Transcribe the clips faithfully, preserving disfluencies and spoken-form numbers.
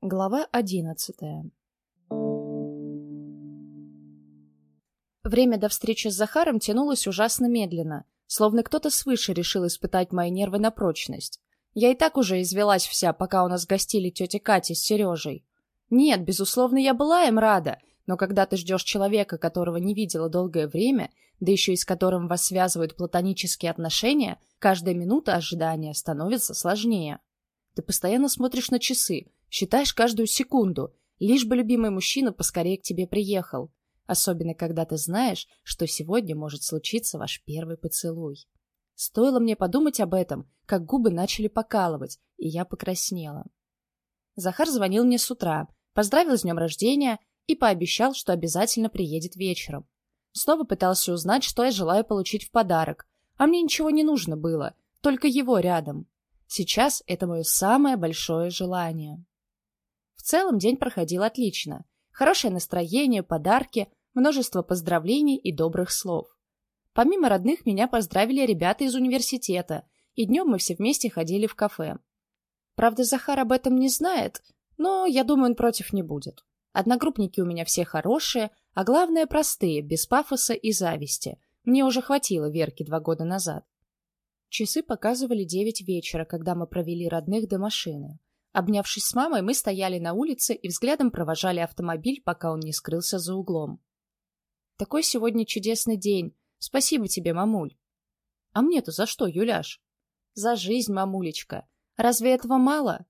Глава одиннадцатая. Время до встречи с Захаром тянулось ужасно медленно, словно кто-то свыше решил испытать мои нервы на прочность. Я и так уже извелась вся, пока у нас гостили тетя Катя с Сережей. Нет, безусловно, я была им рада, но когда ты ждешь человека, которого не видела долгое время, да еще и с которым вас связывают платонические отношения, каждая минута ожидания становится сложнее. Ты постоянно смотришь на часы, считаешь каждую секунду, лишь бы любимый мужчина поскорее к тебе приехал, особенно когда ты знаешь, что сегодня может случиться ваш первый поцелуй. Стоило мне подумать об этом, как губы начали покалывать, и я покраснела. Захар звонил мне с утра, поздравил с днем рождения и пообещал, что обязательно приедет вечером. Снова пытался узнать, что я желаю получить в подарок, а мне ничего не нужно было, только его рядом. Сейчас это мое самое большое желание. В целом день проходил отлично. Хорошее настроение, подарки, множество поздравлений и добрых слов. Помимо родных, меня поздравили ребята из университета, и днем мы все вместе ходили в кафе. Правда, Захар об этом не знает, но, я думаю, он против не будет. Одногруппники у меня все хорошие, а главное, простые, без пафоса и зависти. Мне уже хватило Верки два года назад. Часы показывали девять вечера, когда мы провели родных до машины. Обнявшись с мамой, мы стояли на улице и взглядом провожали автомобиль, пока он не скрылся за углом. «Такой сегодня чудесный день. Спасибо тебе, мамуль». «А мне-то за что, Юляш?» «За жизнь, мамулечка. Разве этого мало?»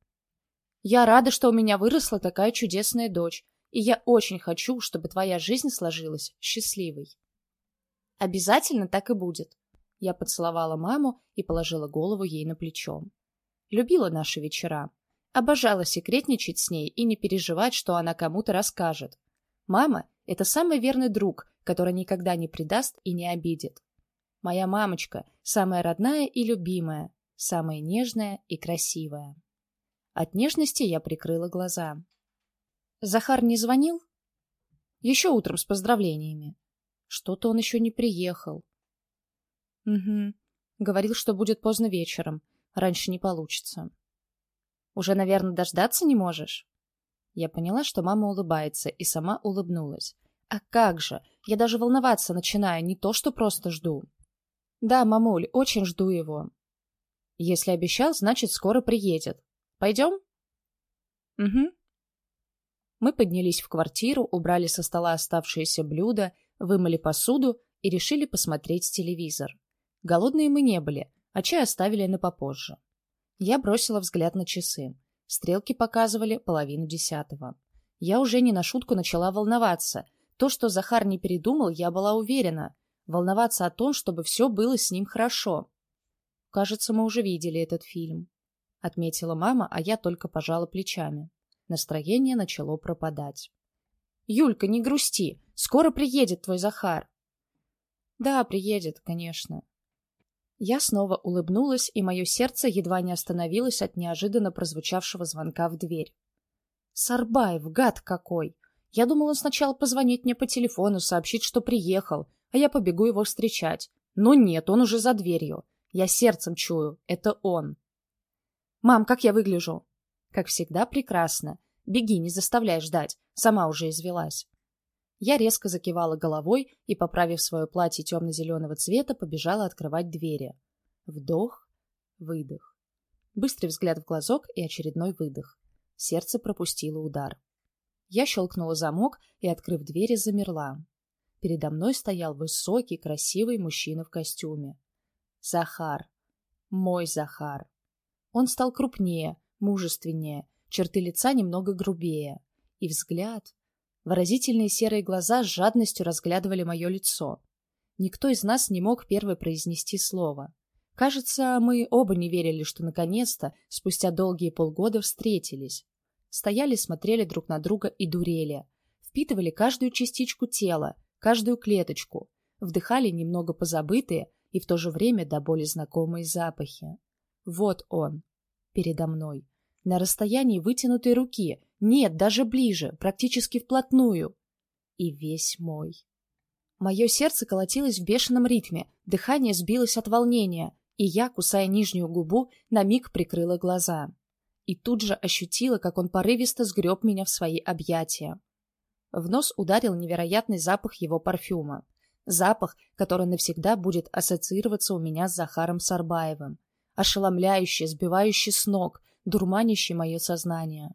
«Я рада, что у меня выросла такая чудесная дочь, и я очень хочу, чтобы твоя жизнь сложилась счастливой». «Обязательно так и будет». Я поцеловала маму и положила голову ей на плечо. Любила наши вечера. Обожала секретничать с ней и не переживать, что она кому-то расскажет. Мама — это самый верный друг, который никогда не предаст и не обидит. Моя мамочка — самая родная и любимая, самая нежная и красивая. От нежности я прикрыла глаза. Захар не звонил? Еще утром с поздравлениями. Что-то он еще не приехал. Угу. Говорил, что будет поздно вечером. Раньше не получится. Уже, наверное, дождаться не можешь? Я поняла, что мама улыбается, и сама улыбнулась. А как же? Я даже волноваться начинаю, не то что просто жду. Да, мамуль, очень жду его. Если обещал, значит, скоро приедет. Пойдем? Угу. Мы поднялись в квартиру, убрали со стола оставшиеся блюда, вымыли посуду и решили посмотреть телевизор. Голодные мы не были, а чай оставили на попозже. Я бросила взгляд на часы. Стрелки показывали половину десятого. Я уже не на шутку начала волноваться. То, что Захар не передумал, я была уверена. Волноваться о том, чтобы все было с ним хорошо. Кажется, мы уже видели этот фильм. Отметила мама, а я только пожала плечами. Настроение начало пропадать. Юлька, не грусти. Скоро приедет твой Захар. Да, приедет, конечно. Я снова улыбнулась, и мое сердце едва не остановилось от неожиданно прозвучавшего звонка в дверь. Сарбаев, гад какой! Я думала, он сначала позвонит мне по телефону, сообщит, что приехал, а я побегу его встречать. Но нет, он уже за дверью. Я сердцем чую, это он. Мам, как я выгляжу? Как всегда, прекрасно. Беги, не заставляй ждать, сама уже извелась. Я резко закивала головой и, поправив свое платье темно-зеленого цвета, побежала открывать двери. Вдох, выдох. Быстрый взгляд в глазок и очередной выдох. Сердце пропустило удар. Я щелкнула замок и, открыв двери, замерла. Передо мной стоял высокий, красивый мужчина в костюме. Захар. Мой Захар. Он стал крупнее, мужественнее, черты лица немного грубее. И взгляд... Выразительные серые глаза с жадностью разглядывали мое лицо. Никто из нас не мог первый произнести слово. Кажется, мы оба не верили, что наконец-то, спустя долгие полгода, встретились. Стояли, смотрели друг на друга и дурели. Впитывали каждую частичку тела, каждую клеточку. Вдыхали немного позабытые и в то же время до боли знакомые запахи. Вот он, передо мной. На расстоянии вытянутой руки, нет, даже ближе, практически вплотную. И весь мой. Мое сердце колотилось в бешеном ритме, дыхание сбилось от волнения, и я, кусая нижнюю губу, на миг прикрыла глаза. и тут же ощутила, как он порывисто сгреб меня в свои объятия. В нос ударил невероятный запах его парфюма. Запах, который навсегда будет ассоциироваться у меня с Захаром Сарбаевым. Ошеломляющий, сбивающий с ног, дурманящий мое сознание.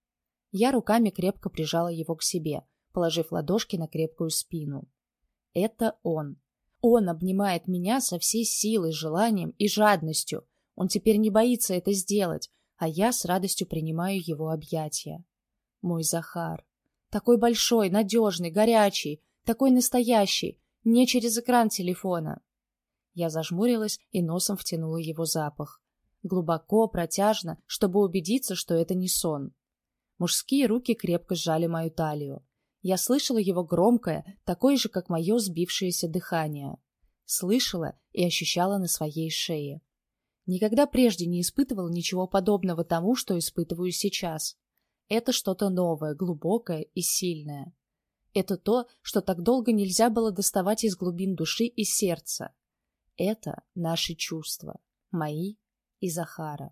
Я руками крепко прижала его к себе, положив ладошки на крепкую спину. Это он. Он обнимает меня со всей силой, желанием и жадностью. Он теперь не боится это сделать, а я с радостью принимаю его объятия. Мой Захар. Такой большой, надежный, горячий, такой настоящий, не через экран телефона. Я зажмурилась и носом втянула его запах. Глубоко, протяжно, чтобы убедиться, что это не сон. Мужские руки крепко сжали мою талию. Я слышала его громкое, такое же, как мое сбившееся дыхание. Слышала и ощущала на своей шее. Никогда прежде не испытывала ничего подобного тому, что испытываю сейчас. Это что-то новое, глубокое и сильное. Это то, что так долго нельзя было доставать из глубин души и сердца. Это наши чувства, мои и Захара.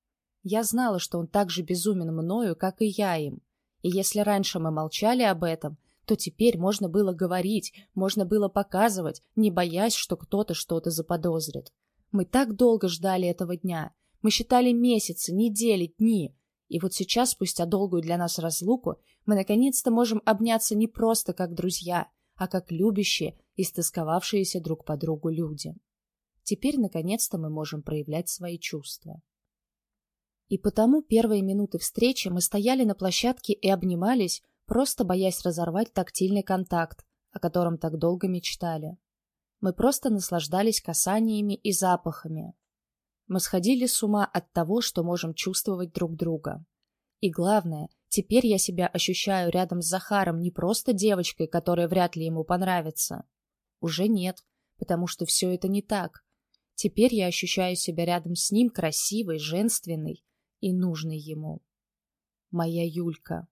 Я знала, что он так же безумен мною, как и я им. И если раньше мы молчали об этом, то теперь можно было говорить, можно было показывать, не боясь, что кто-то что-то заподозрит. Мы так долго ждали этого дня. Мы считали месяцы, недели, дни. И вот сейчас, спустя долгую для нас разлуку, мы наконец-то можем обняться не просто как друзья, а как любящие, истосковавшиеся друг по другу люди. Теперь, наконец-то, мы можем проявлять свои чувства. И потому первые минуты встречи мы стояли на площадке и обнимались, просто боясь разорвать тактильный контакт, о котором так долго мечтали. Мы просто наслаждались касаниями и запахами. Мы сходили с ума от того, что можем чувствовать друг друга. И главное, теперь я себя ощущаю рядом с Захаром не просто девочкой, которая вряд ли ему понравится. Уже нет, потому что все это не так. Теперь я ощущаю себя рядом с ним красивой, женственной и нужной ему. Моя Юлька.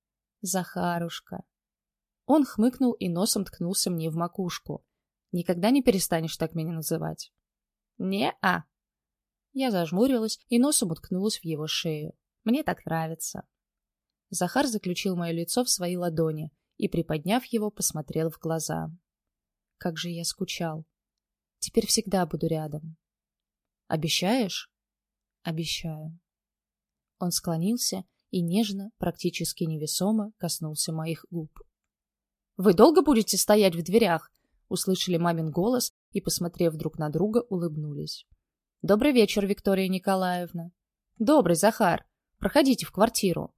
Захарушка. Он хмыкнул и носом ткнулся мне в макушку. Никогда не перестанешь так меня называть? Не-а. Я зажмурилась и носом уткнулась в его шею. Мне так нравится. Захар заключил мое лицо в свои ладони и, приподняв его, посмотрел в глаза. Как же я скучал. Теперь всегда буду рядом. Обещаешь? Обещаю. Он склонился и нежно, практически невесомо, коснулся моих губ. «Вы долго будете стоять в дверях?» Услышали мамин голос и, посмотрев друг на друга, улыбнулись. «Добрый вечер, Виктория Николаевна». «Добрый, Захар. Проходите в квартиру».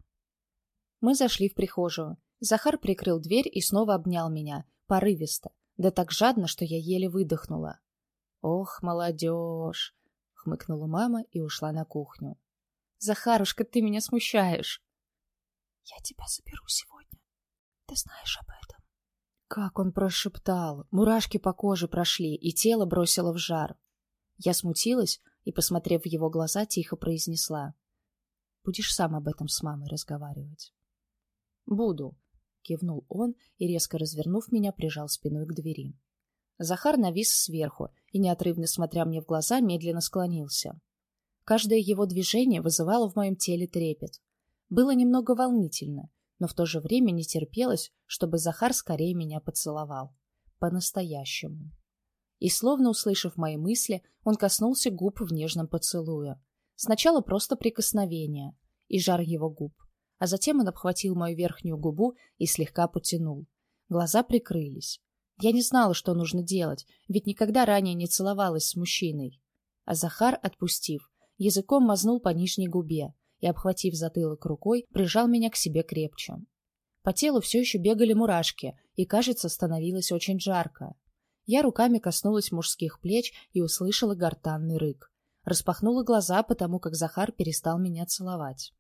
Мы зашли в прихожую. Захар прикрыл дверь и снова обнял меня, порывисто, да так жадно, что я еле выдохнула. «Ох, молодежь!» — хмыкнула мама и ушла на кухню. «Захарушка, ты меня смущаешь!» «Я тебя заберу сегодня. Ты знаешь об этом?» Как он прошептал! Мурашки по коже прошли, и тело бросило в жар. Я смутилась и, посмотрев в его глаза, тихо произнесла. «Будешь сам об этом с мамой разговаривать?» «Буду», — кивнул он и, резко развернув меня, прижал спиной к двери. Захар навис сверху и, неотрывно смотря мне в глаза, медленно склонился. Каждое его движение вызывало в моем теле трепет. Было немного волнительно, но в то же время не терпелось, чтобы Захар скорее меня поцеловал. По-настоящему. И, словно услышав мои мысли, он коснулся губ в нежном поцелуе. Сначала просто прикосновение и жар его губ, а затем он обхватил мою верхнюю губу и слегка потянул. Глаза прикрылись. Я не знала, что нужно делать, ведь никогда ранее не целовалась с мужчиной. А Захар, отпустив, языком мазнул по нижней губе и, обхватив затылок рукой, прижал меня к себе крепче. По телу все еще бегали мурашки, и, кажется, становилось очень жарко. Я руками коснулась мужских плеч и услышала гортанный рык. Распахнула глаза, потому как Захар перестал меня целовать.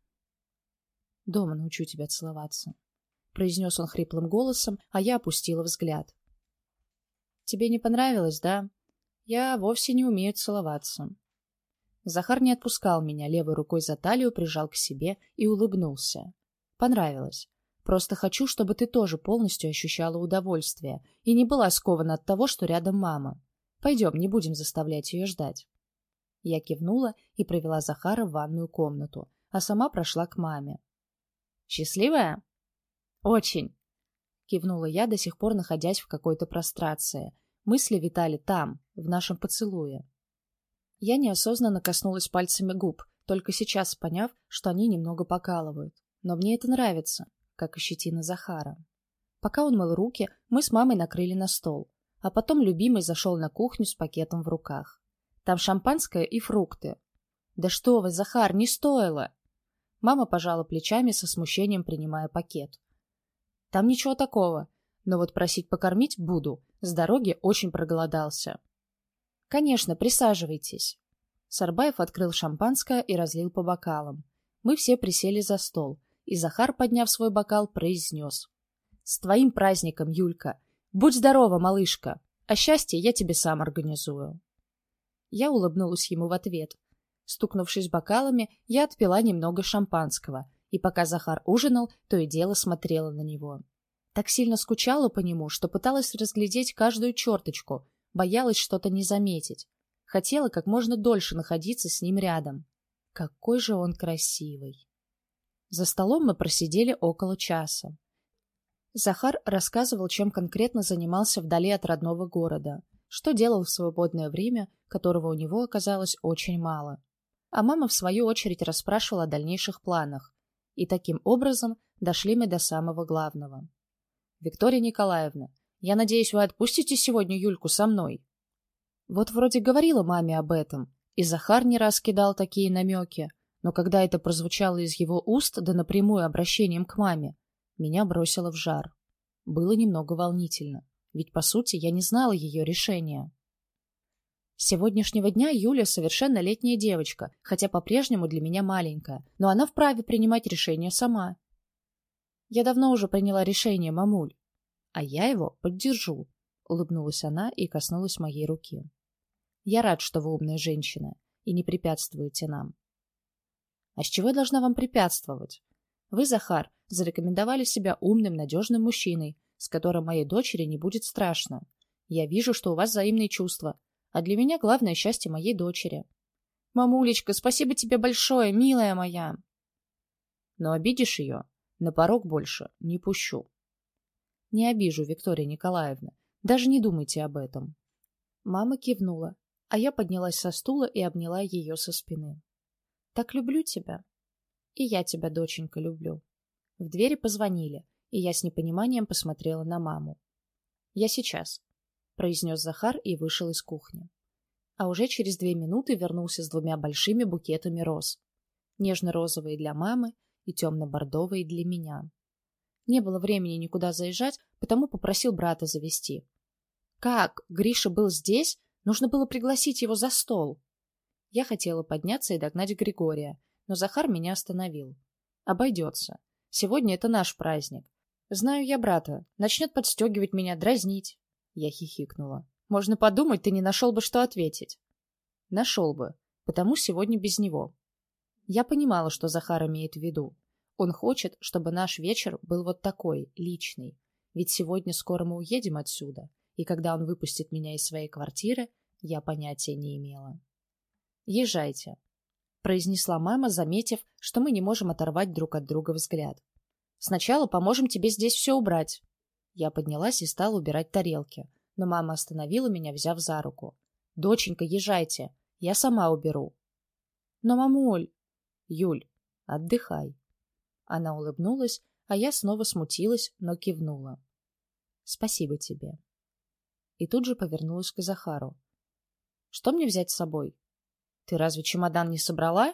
«Дома научу тебя целоваться», — произнес он хриплым голосом, а я опустила взгляд. «Тебе не понравилось, да? Я вовсе не умею целоваться». Захар не отпускал меня, левой рукой за талию прижал к себе и улыбнулся. «Понравилось. Просто хочу, чтобы ты тоже полностью ощущала удовольствие и не была скована от того, что рядом мама. Пойдем, не будем заставлять ее ждать». Я кивнула и провела Захара в ванную комнату, а сама прошла к маме. «Счастливая?» «Очень», — кивнула я, до сих пор находясь в какой-то прострации. Мысли витали там, в нашем поцелуе. Я неосознанно коснулась пальцами губ, только сейчас поняв, что они немного покалывают. Но мне это нравится, как и щетина Захара. Пока он мыл руки, мы с мамой накрыли на стол, а потом любимый зашел на кухню с пакетом в руках. Там шампанское и фрукты. «Да что вы, Захар, не стоило!» Мама пожала плечами со смущением, принимая пакет. «Там ничего такого, но вот просить покормить буду, с дороги очень проголодался». «Конечно, присаживайтесь». Сарбаев открыл шампанское и разлил по бокалам. Мы все присели за стол, и Захар, подняв свой бокал, произнес: «С твоим праздником, Юлька! Будь здорова, малышка! А счастье я тебе сам организую». Я улыбнулась ему в ответ. Стукнувшись бокалами, я отпила немного шампанского, и пока Захар ужинал, то и дело смотрела на него. Так сильно скучала по нему, что пыталась разглядеть каждую черточку, боялась что-то не заметить. Хотела как можно дольше находиться с ним рядом. Какой же он красивый! За столом мы просидели около часа. Захар рассказывал, чем конкретно занимался вдали от родного города, что делал в свободное время, которого у него оказалось очень мало. А мама, в свою очередь, расспрашивала о дальнейших планах. И таким образом дошли мы до самого главного. «Виктория Николаевна, я надеюсь, вы отпустите сегодня Юльку со мной?» Вот вроде говорила маме об этом, и Захар не раз кидал такие намеки, но когда это прозвучало из его уст, да напрямую обращением к маме, меня бросило в жар. Было немного волнительно, ведь, по сути, я не знала ее решения. С сегодняшнего дня Юля совершеннолетняя девочка, хотя по-прежнему для меня маленькая, но она вправе принимать решения сама. Я давно уже приняла решение, мамуль, а я его поддержу, — улыбнулась она и коснулась моей руки. Я рад, что вы умная женщина и не препятствуете нам. А с чего я должна вам препятствовать? Вы, Захар, зарекомендовали себя умным, надежным мужчиной, с которым моей дочери не будет страшно. Я вижу, что у вас взаимные чувства, а для меня главное счастье моей дочери. Мамулечка, спасибо тебе большое, милая моя. Но обидишь ее, на порог больше не пущу. Не обижу, Виктория Николаевна, даже не думайте об этом. Мама кивнула, а я поднялась со стула и обняла ее со спины. Так люблю тебя. И я тебя, доченька, люблю. В двери позвонили, и я с непониманием посмотрела на маму. Я сейчас, — произнес Захар и вышел из кухни. А уже через две минуты вернулся с двумя большими букетами роз. Нежно-розовые для мамы и темно-бордовые для меня. Не было времени никуда заезжать, потому попросил брата завезти. Как? Гриша был здесь? Нужно было пригласить его за стол. Я хотела подняться и догнать Григория, но Захар меня остановил. Обойдется. Сегодня это наш праздник. Знаю я брата. Начнет подстегивать меня, дразнить. Я хихикнула. Можно подумать, ты не нашел бы, что ответить. Нашел бы, потому сегодня без него. Я понимала, что Захар имеет в виду. Он хочет, чтобы наш вечер был вот такой, личный. Ведь сегодня скоро мы уедем отсюда, и когда он выпустит меня из своей квартиры, я понятия не имела. «Езжайте», — произнесла мама, заметив, что мы не можем оторвать друг от друга взгляд. «Сначала поможем тебе здесь все убрать». Я поднялась и стала убирать тарелки, но мама остановила меня, взяв за руку. «Доченька, езжайте, я сама уберу». «Но, мамуль...» «Юль, отдыхай». Она улыбнулась, а я снова смутилась, но кивнула. «Спасибо тебе». И тут же повернулась к Захару. «Что мне взять с собой? Ты разве чемодан не собрала?»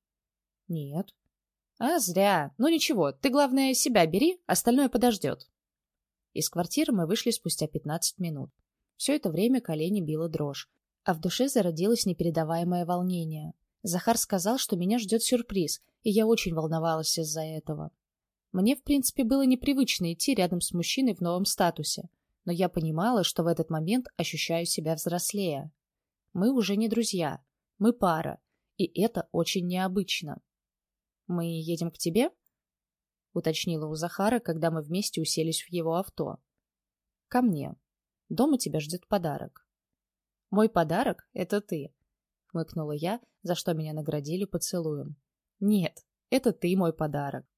«Нет». «А, зря. Ну ничего, ты, главное, себя бери, остальное подождет». Из квартиры мы вышли спустя пятнадцать минут. Все это время колени била дрожь, а в душе зародилось непередаваемое волнение. Захар сказал, что меня ждет сюрприз, и я очень волновалась из-за этого. Мне, в принципе, было непривычно идти рядом с мужчиной в новом статусе, но я понимала, что в этот момент ощущаю себя взрослее. Мы уже не друзья, мы пара, и это очень необычно. «Мы едем к тебе?» — уточнила у Захара, когда мы вместе уселись в его авто. «Ко мне. Дома тебя ждет подарок». «Мой подарок — это ты», — хмыкнула я, за что меня наградили поцелуем. «Нет, Это ты мой подарок.